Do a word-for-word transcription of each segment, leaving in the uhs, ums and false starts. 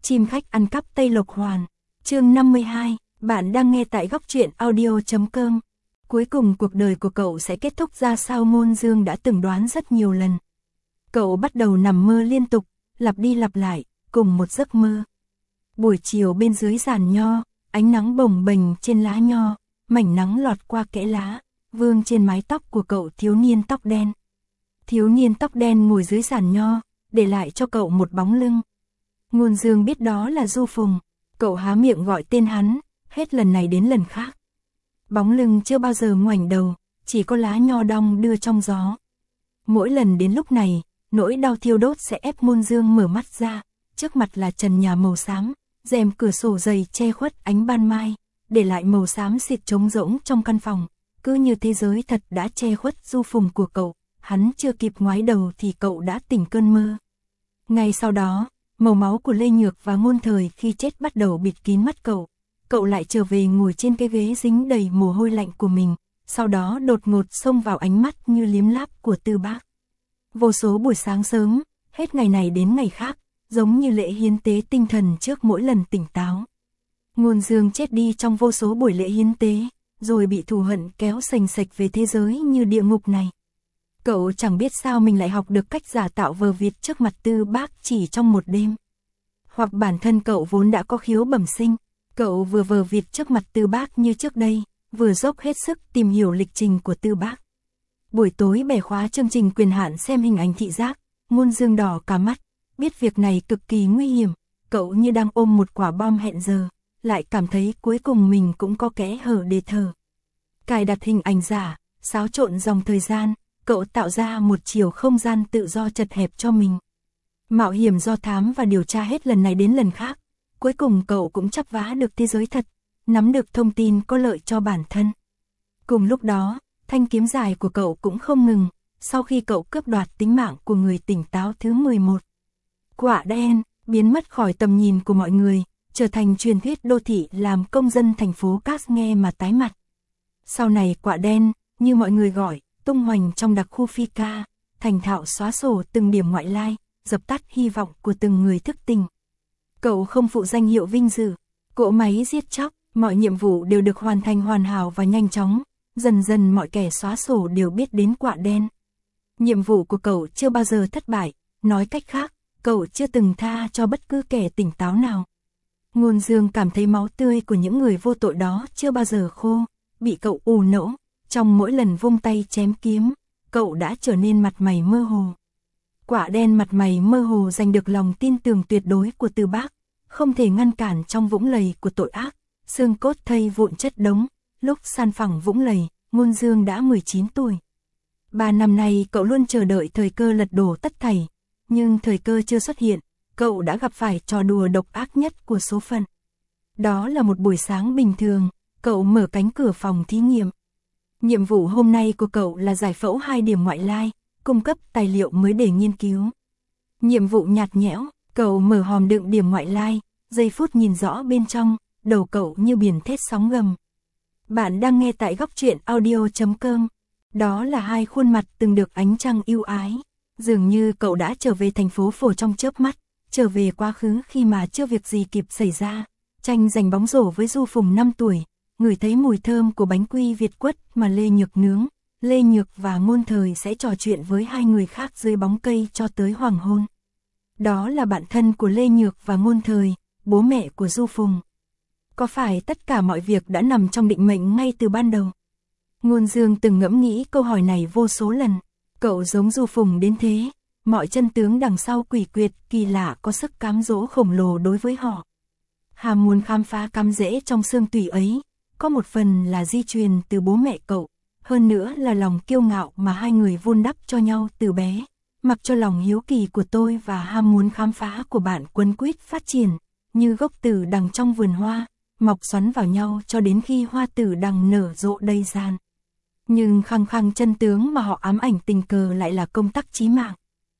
Chim khách ăn cắp Tây Lộc Hoàn. Chương năm mươi hai, bạn đang nghe tại góc truyện audio chấm com. Cuối cùng cuộc đời của cậu sẽ kết thúc ra sao Ngôn Dương đã từng đoán rất nhiều lần. Cậu bắt đầu nằm mơ liên tục, lặp đi lặp lại, cùng một giấc mơ. Buổi chiều bên dưới giàn nho, ánh nắng bồng bềnh trên lá nho, mảnh nắng lọt qua kẽ lá, vương trên mái tóc của cậu thiếu niên tóc đen. Thiếu niên tóc đen ngồi dưới giàn nho, để lại cho cậu một bóng lưng. Ngôn Dương biết đó là Du Phùng, cậu há miệng gọi tên hắn, hết lần này đến lần khác. Bóng lưng chưa bao giờ ngoảnh đầu, chỉ có lá nho đong đưa trong gió. Mỗi lần đến lúc này, nỗi đau thiêu đốt sẽ ép Ngôn Dương mở mắt ra, trước mặt là trần nhà màu xám, rèm cửa sổ dày che khuất ánh ban mai, để lại màu xám xịt trống rỗng trong căn phòng, cứ như thế giới thật đã che khuất Du Phùng của cậu, hắn chưa kịp ngoái đầu thì cậu đã tỉnh cơn mơ. Ngay sau đó, màu máu của Lê Nhược và Ngôn Thời khi chết bắt đầu bịt kín mắt cậu, cậu lại trở về ngồi trên cái ghế dính đầy mồ hôi lạnh của mình, sau đó đột ngột xông vào ánh mắt như liếm láp của Tư Bác. Vô số buổi sáng sớm, hết ngày này đến ngày khác, giống như lễ hiến tế tinh thần trước mỗi lần tỉnh táo. Ngôn Dương chết đi trong vô số buổi lễ hiến tế, rồi bị thù hận kéo sành sạch về thế giới như địa ngục này. Cậu chẳng biết sao mình lại học được cách giả tạo vờ vịt trước mặt Tư Bác chỉ trong một đêm. Hoặc bản thân cậu vốn đã có khiếu bẩm sinh, cậu vừa vờ vịt trước mặt Tư Bác như trước đây, vừa dốc hết sức tìm hiểu lịch trình của Tư Bác. Buổi tối bẻ khóa chương trình quyền hạn xem hình ảnh thị giác, Ngôn Dương đỏ cả mắt, biết việc này cực kỳ nguy hiểm, cậu như đang ôm một quả bom hẹn giờ, lại cảm thấy cuối cùng mình cũng có kẽ hở để thở. Cài đặt hình ảnh giả, xáo trộn dòng thời gian, cậu tạo ra một chiều không gian tự do chật hẹp cho mình. Mạo hiểm do thám và điều tra hết lần này đến lần khác, cuối cùng cậu cũng chắp vá được thế giới thật, nắm được thông tin có lợi cho bản thân. Cùng lúc đó, thanh kiếm dài của cậu cũng không ngừng, sau khi cậu cướp đoạt tính mạng của người tỉnh táo thứ mười một. Quả đen, biến mất khỏi tầm nhìn của mọi người, trở thành truyền thuyết đô thị làm công dân thành phố Cát nghe mà tái mặt. Sau này quả đen, như mọi người gọi, tung hoành trong đặc khu Phi Ca, thành thạo xóa sổ từng điểm ngoại lai, dập tắt hy vọng của từng người thức tỉnh. Cậu không phụ danh hiệu vinh dự, cỗ máy giết chóc, mọi nhiệm vụ đều được hoàn thành hoàn hảo và nhanh chóng, dần dần mọi kẻ xóa sổ đều biết đến quả đen. Nhiệm vụ của cậu chưa bao giờ thất bại, nói cách khác, cậu chưa từng tha cho bất cứ kẻ tỉnh táo nào. Ngôn Dương cảm thấy máu tươi của những người vô tội đó chưa bao giờ khô, bị cậu ù nỗ, trong mỗi lần vung tay chém kiếm, cậu đã trở nên mặt mày mơ hồ. Quả đen mặt mày mơ hồ giành được lòng tin tưởng tuyệt đối của Tư Bác, không thể ngăn cản trong vũng lầy của tội ác, xương cốt thây vụn chất đống, lúc san phẳng vũng lầy, Ngôn Dương đã mười chín tuổi. Ba năm nay cậu luôn chờ đợi thời cơ lật đổ tất thảy, nhưng thời cơ chưa xuất hiện, cậu đã gặp phải trò đùa độc ác nhất của số phận. Đó là một buổi sáng bình thường, cậu mở cánh cửa phòng thí nghiệm. Nhiệm vụ hôm nay của cậu là giải phẫu hai điểm ngoại lai, cung cấp tài liệu mới để nghiên cứu. Nhiệm vụ nhạt nhẽo, cậu mở hòm đựng điểm ngoại lai, giây phút nhìn rõ bên trong, đầu cậu như biển thét sóng gầm. Bạn đang nghe tại góc truyện audio chấm com. Đó là hai khuôn mặt từng được ánh trăng yêu ái. Dường như cậu đã trở về thành phố phổ trong chớp mắt, trở về quá khứ khi mà chưa việc gì kịp xảy ra. Tranh giành bóng rổ với Du Phùng năm tuổi, ngửi thấy mùi thơm của bánh quy Việt quất mà Lê Nhược nướng. Lê Nhược và Ngôn Thời sẽ trò chuyện với hai người khác dưới bóng cây cho tới hoàng hôn. Đó là bạn thân của Lê Nhược và Ngôn Thời, bố mẹ của Du Phùng. Có phải tất cả mọi việc đã nằm trong định mệnh ngay từ ban đầu? Ngôn Dương từng ngẫm nghĩ câu hỏi này vô số lần. Cậu giống Du Phùng đến thế, mọi chân tướng đằng sau quỷ quyệt kỳ lạ có sức cám dỗ khổng lồ đối với họ. Ham muốn khám phá cắm rễ trong xương tủy ấy, có một phần là di truyền từ bố mẹ cậu, hơn nữa là lòng kiêu ngạo mà hai người vun đắp cho nhau từ bé. Mặc cho lòng hiếu kỳ của tôi và ham muốn khám phá của bạn quấn quýt phát triển, như gốc tử đằng trong vườn hoa, mọc xoắn vào nhau cho đến khi hoa tử đằng nở rộ đầy gian. Nhưng khăng khăng chân tướng mà họ ám ảnh tình cờ lại là công tắc chí mạng.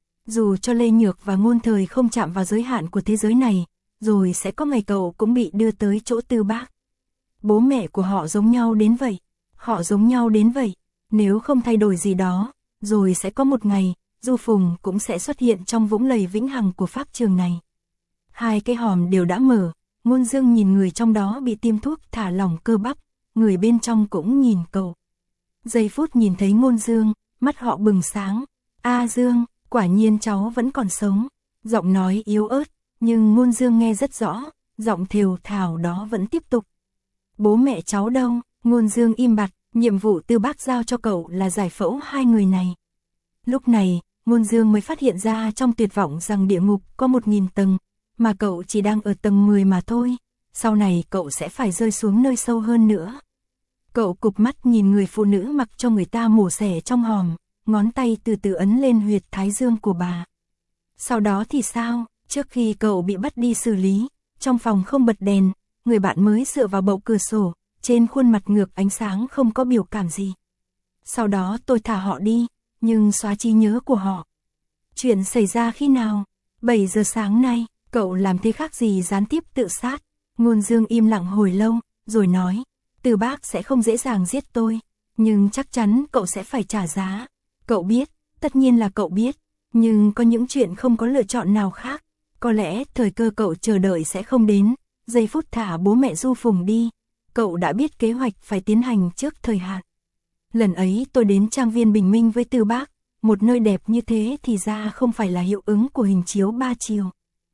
Dù cho Lê Nhược và Ngôn Thời không chạm vào giới hạn của thế giới này, rồi sẽ có ngày cậu cũng bị đưa tới chỗ Tư Bác. Bố mẹ của họ giống nhau đến vậy, họ giống nhau đến vậy, nếu không thay đổi gì đó, rồi sẽ có một ngày, Du Phùng cũng sẽ xuất hiện trong vũng lầy vĩnh hằng của pháp trường này. hai cái hòm đều đã mở, Ngôn Dương nhìn người trong đó bị tiêm thuốc thả lỏng cơ bắp, người bên trong cũng nhìn cậu. Giây phút nhìn thấy Ngôn Dương, mắt họ bừng sáng, A Dương, quả nhiên cháu vẫn còn sống, giọng nói yếu ớt, nhưng Ngôn Dương nghe rất rõ, giọng thều thào đó vẫn tiếp tục. Bố mẹ cháu đâu? Ngôn Dương im bặt, nhiệm vụ Tư Bác giao cho cậu là giải phẫu hai người này. Lúc này, Ngôn Dương mới phát hiện ra trong tuyệt vọng rằng địa ngục có một nghìn tầng, mà cậu chỉ đang ở tầng mười mà thôi, sau này cậu sẽ phải rơi xuống nơi sâu hơn nữa. Cậu cụp mắt nhìn người phụ nữ mặc cho người ta mổ xẻ trong hòm, ngón tay từ từ ấn lên huyệt thái dương của bà. Sau đó thì sao? Trước khi cậu bị bắt đi xử lý, trong phòng không bật đèn, người bạn mới dựa vào bậu cửa sổ, trên khuôn mặt ngược ánh sáng không có biểu cảm gì. Sau đó tôi thả họ đi, nhưng xóa trí nhớ của họ. Chuyện xảy ra khi nào? bảy giờ sáng nay, cậu làm thế khác gì gián tiếp tự sát? Ngôn Dương im lặng hồi lâu, rồi nói, Từ Bác sẽ không dễ dàng giết tôi, nhưng chắc chắn cậu sẽ phải trả giá. Cậu biết, tất nhiên là cậu biết, nhưng có những chuyện không có lựa chọn nào khác. Có lẽ thời cơ cậu chờ đợi sẽ không đến, giây phút thả bố mẹ Du Phùng đi, cậu đã biết kế hoạch phải tiến hành trước thời hạn. Lần ấy tôi đến trang viên Bình Minh với Tư Bác, một nơi đẹp như thế thì ra không phải là hiệu ứng của hình chiếu ba chiều.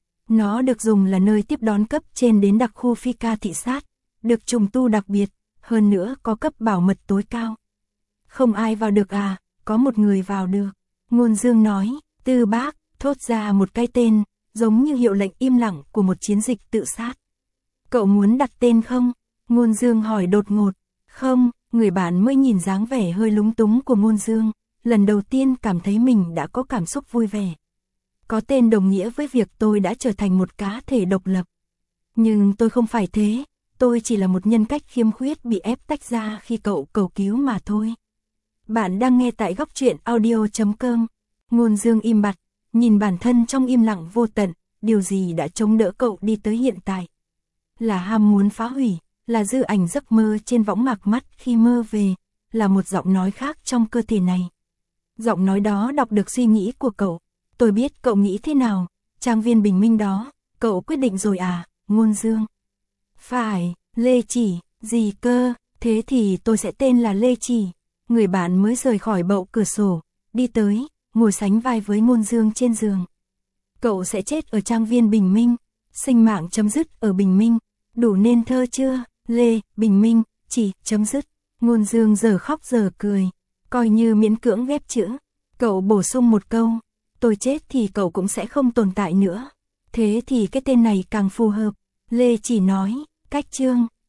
Nó được dùng là nơi tiếp đón cấp trên đến đặc khu phi ca thị sát, được trùng tu đặc biệt, hơn nữa có cấp bảo mật tối cao. Không ai vào được à, có một người vào được. Ngôn Dương nói, Tư Bác thốt ra một cái tên, giống như hiệu lệnh im lặng của một chiến dịch tự sát. Cậu muốn đặt tên không? Ngôn Dương hỏi đột ngột. Không, người bạn mới nhìn dáng vẻ hơi lúng túng của Ngôn Dương, lần đầu tiên cảm thấy mình đã có cảm xúc vui vẻ. Có tên đồng nghĩa với việc tôi đã trở thành một cá thể độc lập. Nhưng tôi không phải thế, tôi chỉ là một nhân cách khiếm khuyết bị ép tách ra khi cậu cầu cứu mà thôi. Bạn đang nghe tại góc truyện audio chấm com. Ngôn Dương im bặt, nhìn bản thân trong im lặng vô tận, điều gì đã chống đỡ cậu đi tới hiện tại? Là ham muốn phá hủy, là dư ảnh giấc mơ trên võng mạc mắt khi mơ về, là một giọng nói khác trong cơ thể này. Giọng nói đó đọc được suy nghĩ của cậu. Tôi biết cậu nghĩ thế nào, trang viên Bình Minh đó, cậu quyết định rồi à, Ngôn Dương? Phải, Lê Chỉ, gì cơ, thế thì tôi sẽ tên là Lê Chỉ. Người bạn mới rời khỏi bậu cửa sổ, đi tới, ngồi sánh vai với Ngôn Dương trên giường. Cậu sẽ chết ở trang viên Bình Minh, sinh mạng chấm dứt ở Bình Minh, đủ nên thơ chưa, Lê, Bình Minh, Chỉ, chấm dứt. Ngôn Dương giờ khóc giờ cười, coi như miễn cưỡng ghép chữ. Cậu bổ sung một câu, tôi chết thì cậu cũng sẽ không tồn tại nữa. Thế thì cái tên này càng phù hợp. Lê Chỉ nói, cách chương.